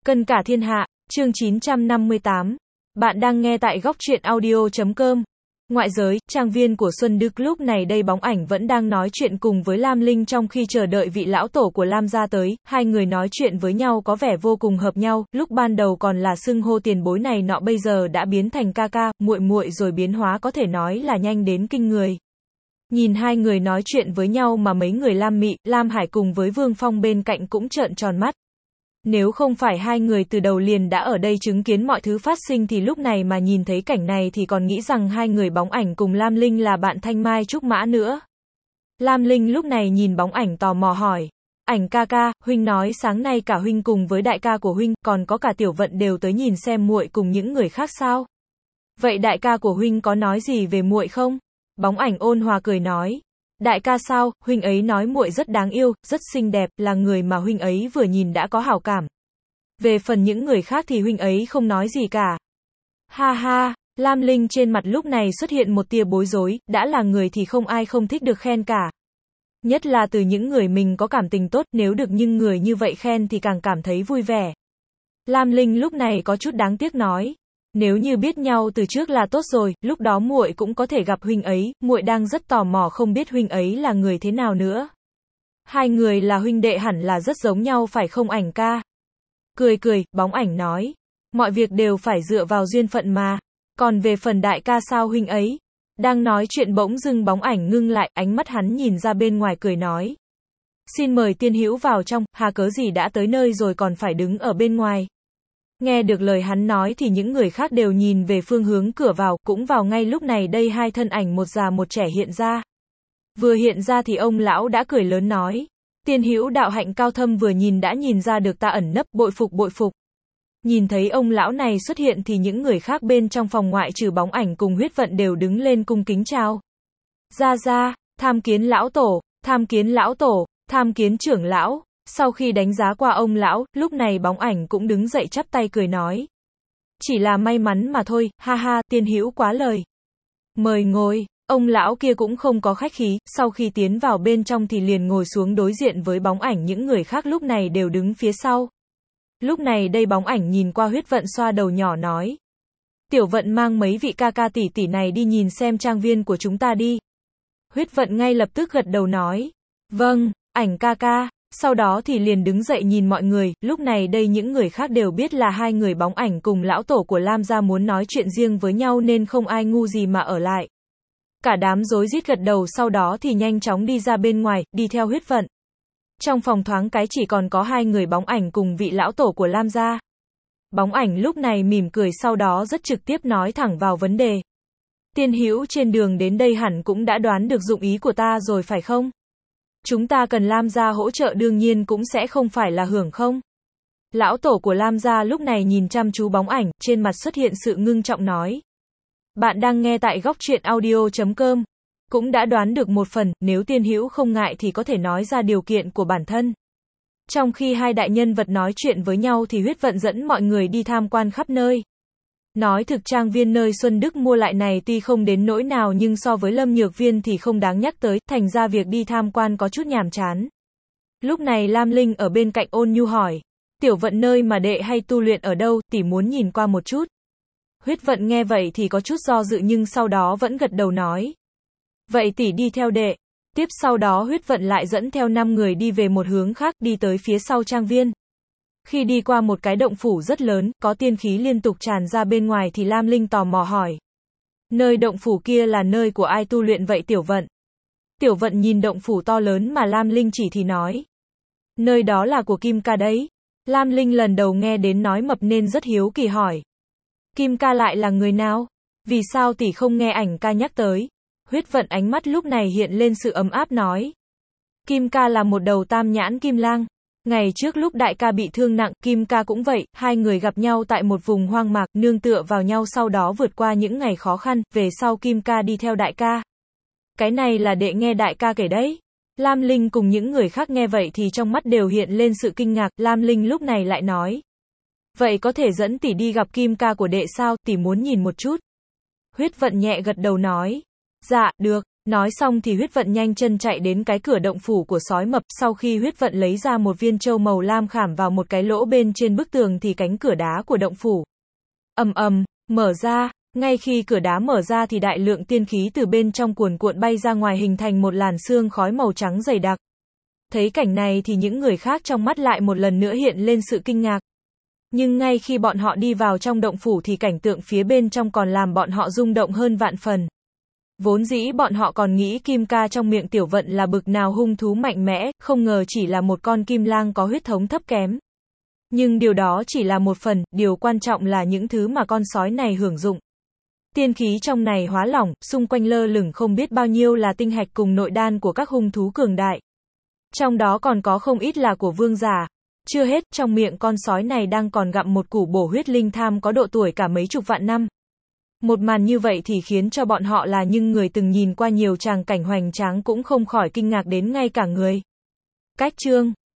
Cân cả thiên hạ, chương 958. Bạn đang nghe tại góc truyện audio.com. Ngoại giới, trang viên của Xuân Đức lúc này đây bóng ảnh vẫn đang nói chuyện cùng với Lam Linh trong khi chờ đợi vị lão tổ của Lam gia tới, hai người nói chuyện với nhau có vẻ vô cùng hợp nhau, lúc ban đầu còn là xưng hô tiền bối này nọ bây giờ đã biến thành ca ca, muội muội rồi biến hóa có thể nói là nhanh đến kinh người. Nhìn hai người nói chuyện với nhau mà mấy người Lam Mị, Lam Hải cùng với Vương Phong bên cạnh cũng trợn tròn mắt. Nếu không phải hai người từ đầu liền đã ở đây chứng kiến mọi thứ phát sinh thì lúc này mà nhìn thấy cảnh này thì còn nghĩ rằng hai người bóng ảnh cùng Lam Linh là bạn Thanh Mai Trúc Mã nữa. Lam Linh lúc này nhìn bóng ảnh tò mò hỏi. Ảnh ca ca, huynh nói sáng nay cả huynh cùng với đại ca của huynh, còn có cả Tiểu Vận đều tới nhìn xem muội cùng những người khác sao? Vậy đại ca của huynh có nói gì về muội không? Bóng ảnh ôn hòa cười nói. Đại ca sao, huynh ấy nói muội rất đáng yêu, rất xinh đẹp, là người mà huynh ấy vừa nhìn đã có hảo cảm. Về phần những người khác thì huynh ấy không nói gì cả. Ha ha, Lam Linh trên mặt lúc này xuất hiện một tia bối rối, đã là người thì không ai không thích được khen cả. Nhất là từ những người mình có cảm tình tốt, nếu được những người như vậy khen thì càng cảm thấy vui vẻ. Lam Linh lúc này có chút đáng tiếc nói. Nếu như biết nhau từ trước là tốt rồi, lúc đó muội cũng có thể gặp huynh ấy, muội đang rất tò mò không biết huynh ấy là người thế nào nữa. Hai người là huynh đệ hẳn là rất giống nhau phải không ảnh ca? Cười cười, bóng ảnh nói. Mọi việc đều phải dựa vào duyên phận mà. Còn về phần đại ca sao huynh ấy? Đang nói chuyện bỗng dưng bóng ảnh ngưng lại, ánh mắt hắn nhìn ra bên ngoài cười nói. Xin mời tiên hữu vào trong, hà cớ gì đã tới nơi rồi còn phải đứng ở bên ngoài. Nghe được lời hắn nói thì những người khác đều nhìn về phương hướng cửa vào, cũng vào ngay lúc này đây hai thân ảnh một già một trẻ hiện ra. Vừa hiện ra thì ông lão đã cười lớn nói. Tiên hữu đạo hạnh cao thâm vừa nhìn đã nhìn ra được ta ẩn nấp, bội phục bội phục. Nhìn thấy ông lão này xuất hiện thì những người khác bên trong phòng ngoại trừ bóng ảnh cùng huyết vận đều đứng lên cung kính chào. Ra, tham kiến lão tổ, tham kiến lão tổ, tham kiến trưởng lão. Sau khi đánh giá qua ông lão, lúc này bóng ảnh cũng đứng dậy chắp tay cười nói. Chỉ là may mắn mà thôi, ha ha, tiên hữu quá lời. Mời ngồi, ông lão kia cũng không có khách khí, sau khi tiến vào bên trong thì liền ngồi xuống đối diện với bóng ảnh những người khác lúc này đều đứng phía sau. Lúc này đây bóng ảnh nhìn qua huyết vận xoa đầu nhỏ nói. Tiểu Vận mang mấy vị ca ca tỷ tỷ này đi nhìn xem trang viên của chúng ta đi. Huyết vận ngay lập tức gật đầu nói. Vâng, ảnh ca ca. Sau đó thì liền đứng dậy nhìn mọi người, lúc này đây những người khác đều biết là hai người bóng ảnh cùng lão tổ của Lam gia muốn nói chuyện riêng với nhau nên không ai ngu gì mà ở lại. Cả đám rối rít gật đầu sau đó thì nhanh chóng đi ra bên ngoài, đi theo huyết vận. Trong phòng thoáng cái chỉ còn có hai người bóng ảnh cùng vị lão tổ của Lam gia. Bóng ảnh lúc này mỉm cười sau đó rất trực tiếp nói thẳng vào vấn đề. Tiên hữu trên đường đến đây hẳn cũng đã đoán được dụng ý của ta rồi phải không? Chúng ta cần Lam gia hỗ trợ đương nhiên cũng sẽ không phải là hưởng không. Lão tổ của Lam gia lúc này nhìn chăm chú bóng ảnh, trên mặt xuất hiện sự ngưng trọng nói. Bạn đang nghe tại góc truyện audio.com. Cũng đã đoán được một phần, nếu tiên hữu không ngại thì có thể nói ra điều kiện của bản thân. Trong khi hai đại nhân vật nói chuyện với nhau thì huyết vận dẫn mọi người đi tham quan khắp nơi. Nói thực trang viên nơi Xuân Đức mua lại này tuy không đến nỗi nào nhưng so với Lâm Nhược Viên thì không đáng nhắc tới, thành ra việc đi tham quan có chút nhàm chán. Lúc này Lam Linh ở bên cạnh ôn nhu hỏi. Tiểu Vận nơi mà đệ hay tu luyện ở đâu, tỷ muốn nhìn qua một chút. Huyết vận nghe vậy thì có chút do dự nhưng sau đó vẫn gật đầu nói. Vậy tỷ đi theo đệ. Tiếp sau đó huyết vận lại dẫn theo 5 người đi về một hướng khác đi tới phía sau trang viên. Khi đi qua một cái động phủ rất lớn, có tiên khí liên tục tràn ra bên ngoài thì Lam Linh tò mò hỏi. Nơi động phủ kia là nơi của ai tu luyện vậy Tiểu Vận? Tiểu Vận nhìn động phủ to lớn mà Lam Linh chỉ thì nói. Nơi đó là của Kim ca đấy. Lam Linh lần đầu nghe đến nói mập nên rất hiếu kỳ hỏi. Kim ca lại là người nào? Vì sao tỷ không nghe ảnh ca nhắc tới? Huyết vận ánh mắt lúc này hiện lên sự ấm áp nói. Kim ca là một đầu tam nhãn kim lang. Ngày trước lúc đại ca bị thương nặng, Kim ca cũng vậy, hai người gặp nhau tại một vùng hoang mạc, nương tựa vào nhau sau đó vượt qua những ngày khó khăn, về sau Kim ca đi theo đại ca. Cái này là đệ nghe đại ca kể đấy. Lam Linh cùng những người khác nghe vậy thì trong mắt đều hiện lên sự kinh ngạc, Lam Linh lúc này lại nói. Vậy có thể dẫn tỷ đi gặp Kim ca của đệ sao, tỷ muốn nhìn một chút. Huyết vận nhẹ gật đầu nói. Dạ, được, Nói xong thì huyết vận nhanh chân chạy đến cái cửa động phủ của sói mập, sau khi huyết vận lấy ra một viên châu màu lam khảm vào một cái lỗ bên trên bức tường thì cánh cửa đá của động phủ ầm ầm mở ra. Ngay khi cửa đá mở ra thì đại lượng tiên khí từ bên trong cuồn cuộn bay ra ngoài hình thành một làn sương khói màu trắng dày đặc. Thấy cảnh này thì những người khác trong mắt lại một lần nữa hiện lên sự kinh ngạc. Nhưng ngay khi bọn họ đi vào trong động phủ thì cảnh tượng phía bên trong còn làm bọn họ rung động hơn vạn phần. Vốn dĩ bọn họ còn nghĩ kim ca trong miệng tiểu vận là bực nào hung thú mạnh mẽ, không ngờ chỉ là một con kim lang có huyết thống thấp kém. Nhưng điều đó chỉ là một phần, điều quan trọng là những thứ mà con sói này hưởng dụng. Tiên khí trong này hóa lỏng, xung quanh lơ lửng không biết bao nhiêu là tinh hạch cùng nội đan của các hung thú cường đại. Trong đó còn có không ít là của vương giả. Chưa hết, trong miệng con sói này đang còn gặm một củ bổ huyết linh tham có độ tuổi cả mấy chục vạn năm. Một màn như vậy thì khiến cho bọn họ là những người từng nhìn qua nhiều tràng cảnh hoành tráng cũng không khỏi kinh ngạc đến ngay cả người. Cách chương